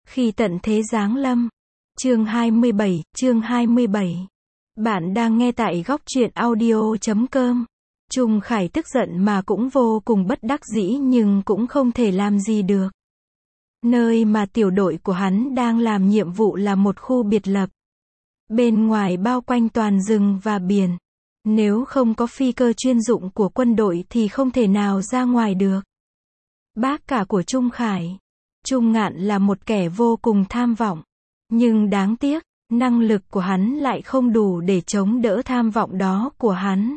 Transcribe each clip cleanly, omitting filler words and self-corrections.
Khi tận thế giáng lâm. Chương 27. Bạn đang nghe tại góc truyện audio.com. Trung Khải tức giận mà cũng vô cùng bất đắc dĩ nhưng cũng không thể làm gì được. Nơi mà tiểu đội của hắn đang làm nhiệm vụ là một khu biệt lập. Bên ngoài bao quanh toàn rừng và biển. Nếu không có phi cơ chuyên dụng của quân đội thì không thể nào ra ngoài được. Bác cả của Trung Khải, Trung Ngạn là một kẻ vô cùng tham vọng. Nhưng đáng tiếc, năng lực của hắn lại không đủ để chống đỡ tham vọng đó của hắn.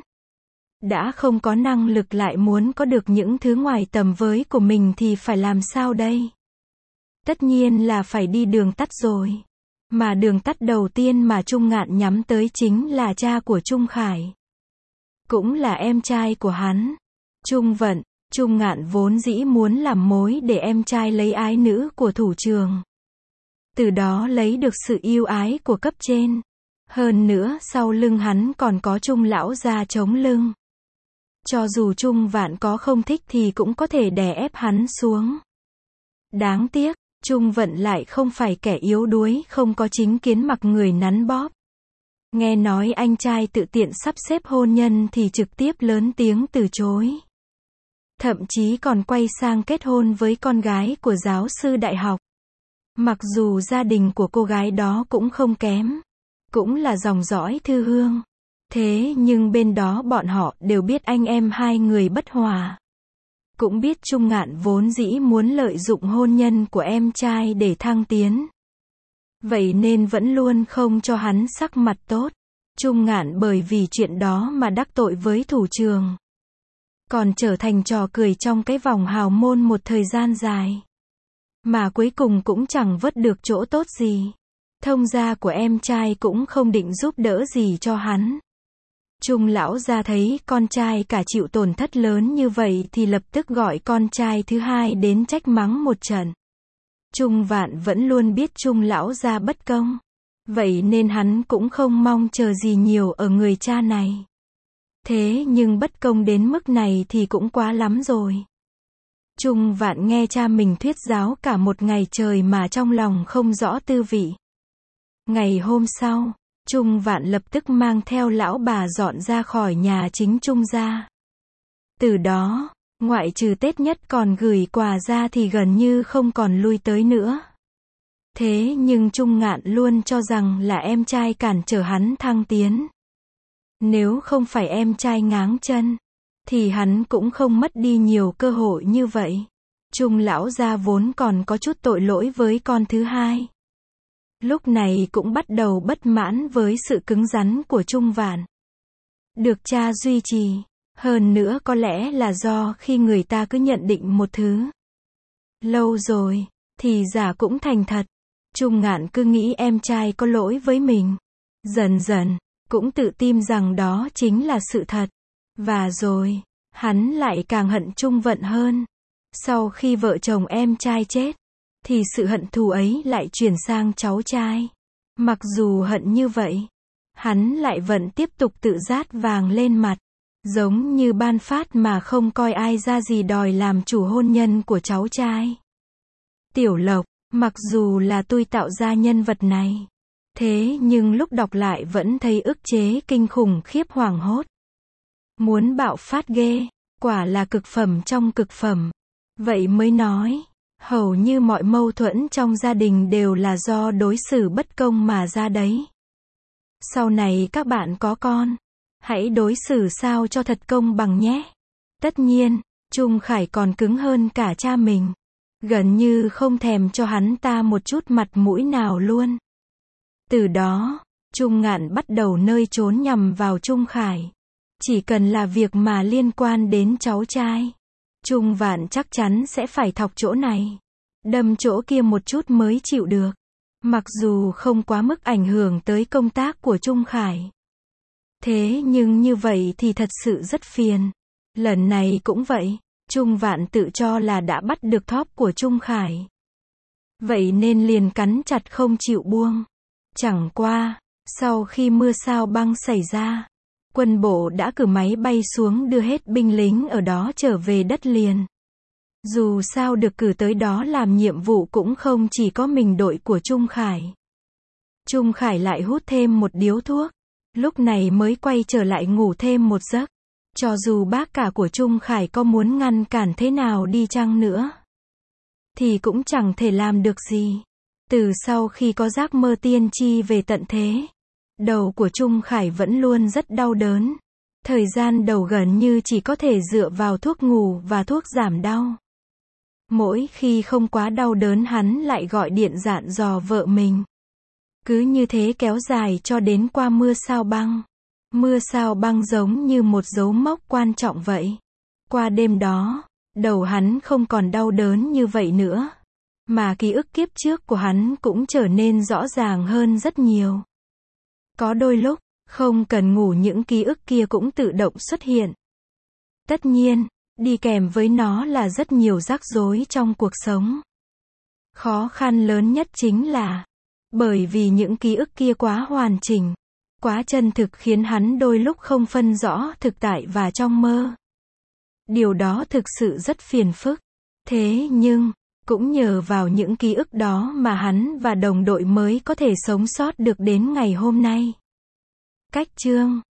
Đã không có năng lực lại muốn có được những thứ ngoài tầm với của mình thì phải làm sao đây? Tất nhiên là phải đi đường tắt rồi. Mà đường tắt đầu tiên mà Trung Ngạn nhắm tới chính là cha của Trung Khải. Cũng là em trai của hắn. Trung Vận. Trung Ngạn vốn dĩ muốn làm mối để em trai lấy ái nữ của thủ trưởng. Từ đó lấy được sự yêu ái của cấp trên. Hơn nữa sau lưng hắn còn có Trung lão gia chống lưng. Cho dù Trung Vạn có không thích thì cũng có thể đè ép hắn xuống. Đáng tiếc, Trung Vận lại không phải kẻ yếu đuối không có chính kiến mặc người nắn bóp. Nghe nói anh trai tự tiện sắp xếp hôn nhân thì trực tiếp lớn tiếng từ chối. Thậm chí còn quay sang kết hôn với con gái của giáo sư đại học. Mặc dù gia đình của cô gái đó cũng không kém. Cũng là dòng dõi thư hương. Thế nhưng bên đó bọn họ đều biết anh em hai người bất hòa. Cũng biết Trung Ngạn vốn dĩ muốn lợi dụng hôn nhân của em trai để thăng tiến. Vậy nên vẫn luôn không cho hắn sắc mặt tốt. Trung Ngạn bởi vì chuyện đó mà đắc tội với thủ trưởng. Còn trở thành trò cười trong cái vòng hào môn một thời gian dài. Mà cuối cùng cũng chẳng vớt được chỗ tốt gì. Thông gia của em trai cũng không định giúp đỡ gì cho hắn. Trung lão gia thấy con trai cả chịu tổn thất lớn như vậy thì lập tức gọi con trai thứ hai đến trách mắng một trận. Trung Vạn vẫn luôn biết Trung lão gia bất công. Vậy nên hắn cũng không mong chờ gì nhiều ở người cha này. Thế nhưng bất công đến mức này thì cũng quá lắm rồi. Trung Vạn nghe cha mình thuyết giáo cả một ngày trời mà trong lòng không rõ tư vị. Ngày hôm sau, Trung Vạn lập tức mang theo lão bà dọn ra khỏi nhà chính Trung gia. Từ đó, ngoại trừ Tết nhất còn gửi quà ra thì gần như không còn lui tới nữa. Thế nhưng Trung Ngạn luôn cho rằng là em trai cản trở hắn thăng tiến. Nếu không phải em trai ngáng chân, thì hắn cũng không mất đi nhiều cơ hội như vậy. Trung lão gia vốn còn có chút tội lỗi với con thứ hai. Lúc này cũng bắt đầu bất mãn với sự cứng rắn của Trung Vạn. Được cha duy trì. Hơn nữa có lẽ là do khi người ta cứ nhận định một thứ lâu rồi, thì giả cũng thành thật. Trung Ngạn cứ nghĩ em trai có lỗi với mình. Dần dần, cũng tự tin rằng đó chính là sự thật. Và rồi, hắn lại càng hận Trung Vận hơn. Sau khi vợ chồng em trai chết, thì sự hận thù ấy lại chuyển sang cháu trai. Mặc dù hận như vậy, hắn lại vẫn tiếp tục tự rát vàng lên mặt. Giống như ban phát mà không coi ai ra gì đòi làm chủ hôn nhân của cháu trai. Tiểu Lộc, mặc dù là tôi tạo ra nhân vật này. Thế nhưng lúc đọc lại vẫn thấy ức chế kinh khủng khiếp hoảng hốt. Muốn bạo phát ghê, quả là cực phẩm trong cực phẩm. Vậy mới nói, hầu như mọi mâu thuẫn trong gia đình đều là do đối xử bất công mà ra đấy. Sau này các bạn có con, hãy đối xử sao cho thật công bằng nhé. Tất nhiên, Trung Khải còn cứng hơn cả cha mình. Gần như không thèm cho hắn ta một chút mặt mũi nào luôn. Từ đó, Trung Ngạn bắt đầu nơi trốn nhằm vào Trung Khải. Chỉ cần là việc mà liên quan đến cháu trai, Trung Vạn chắc chắn sẽ phải thọc chỗ này, đâm chỗ kia một chút mới chịu được. Mặc dù không quá mức ảnh hưởng tới công tác của Trung Khải. Thế nhưng như vậy thì thật sự rất phiền. Lần này cũng vậy, Trung Vạn tự cho là đã bắt được thóp của Trung Khải. Vậy nên liền cắn chặt không chịu buông. Chẳng qua, sau khi mưa sao băng xảy ra, quân bộ đã cử máy bay xuống đưa hết binh lính ở đó trở về đất liền. Dù sao được cử tới đó làm nhiệm vụ cũng không chỉ có mình đội của Trung Khải. Trung Khải lại hút thêm một điếu thuốc, lúc này mới quay trở lại ngủ thêm một giấc. Cho dù bác cả của Trung Khải có muốn ngăn cản thế nào đi chăng nữa, thì cũng chẳng thể làm được gì. Từ sau khi có giấc mơ tiên tri về tận thế, đầu của Trung Khải vẫn luôn rất đau đớn. Thời gian đầu gần như chỉ có thể dựa vào thuốc ngủ và thuốc giảm đau. Mỗi khi không quá đau đớn hắn lại gọi điện dặn dò vợ mình. Cứ như thế kéo dài cho đến qua mưa sao băng. Mưa sao băng giống như một dấu mốc quan trọng vậy. Qua đêm đó, đầu hắn không còn đau đớn như vậy nữa. Mà ký ức kiếp trước của hắn cũng trở nên rõ ràng hơn rất nhiều. Có đôi lúc, không cần ngủ những ký ức kia cũng tự động xuất hiện. Tất nhiên, đi kèm với nó là rất nhiều rắc rối trong cuộc sống. Khó khăn lớn nhất chính là, bởi vì những ký ức kia quá hoàn chỉnh, quá chân thực khiến hắn đôi lúc không phân rõ thực tại và trong mơ. Điều đó thực sự rất phiền phức. Thế nhưng, cũng nhờ vào những ký ức đó mà hắn và đồng đội mới có thể sống sót được đến ngày hôm nay. Cách chương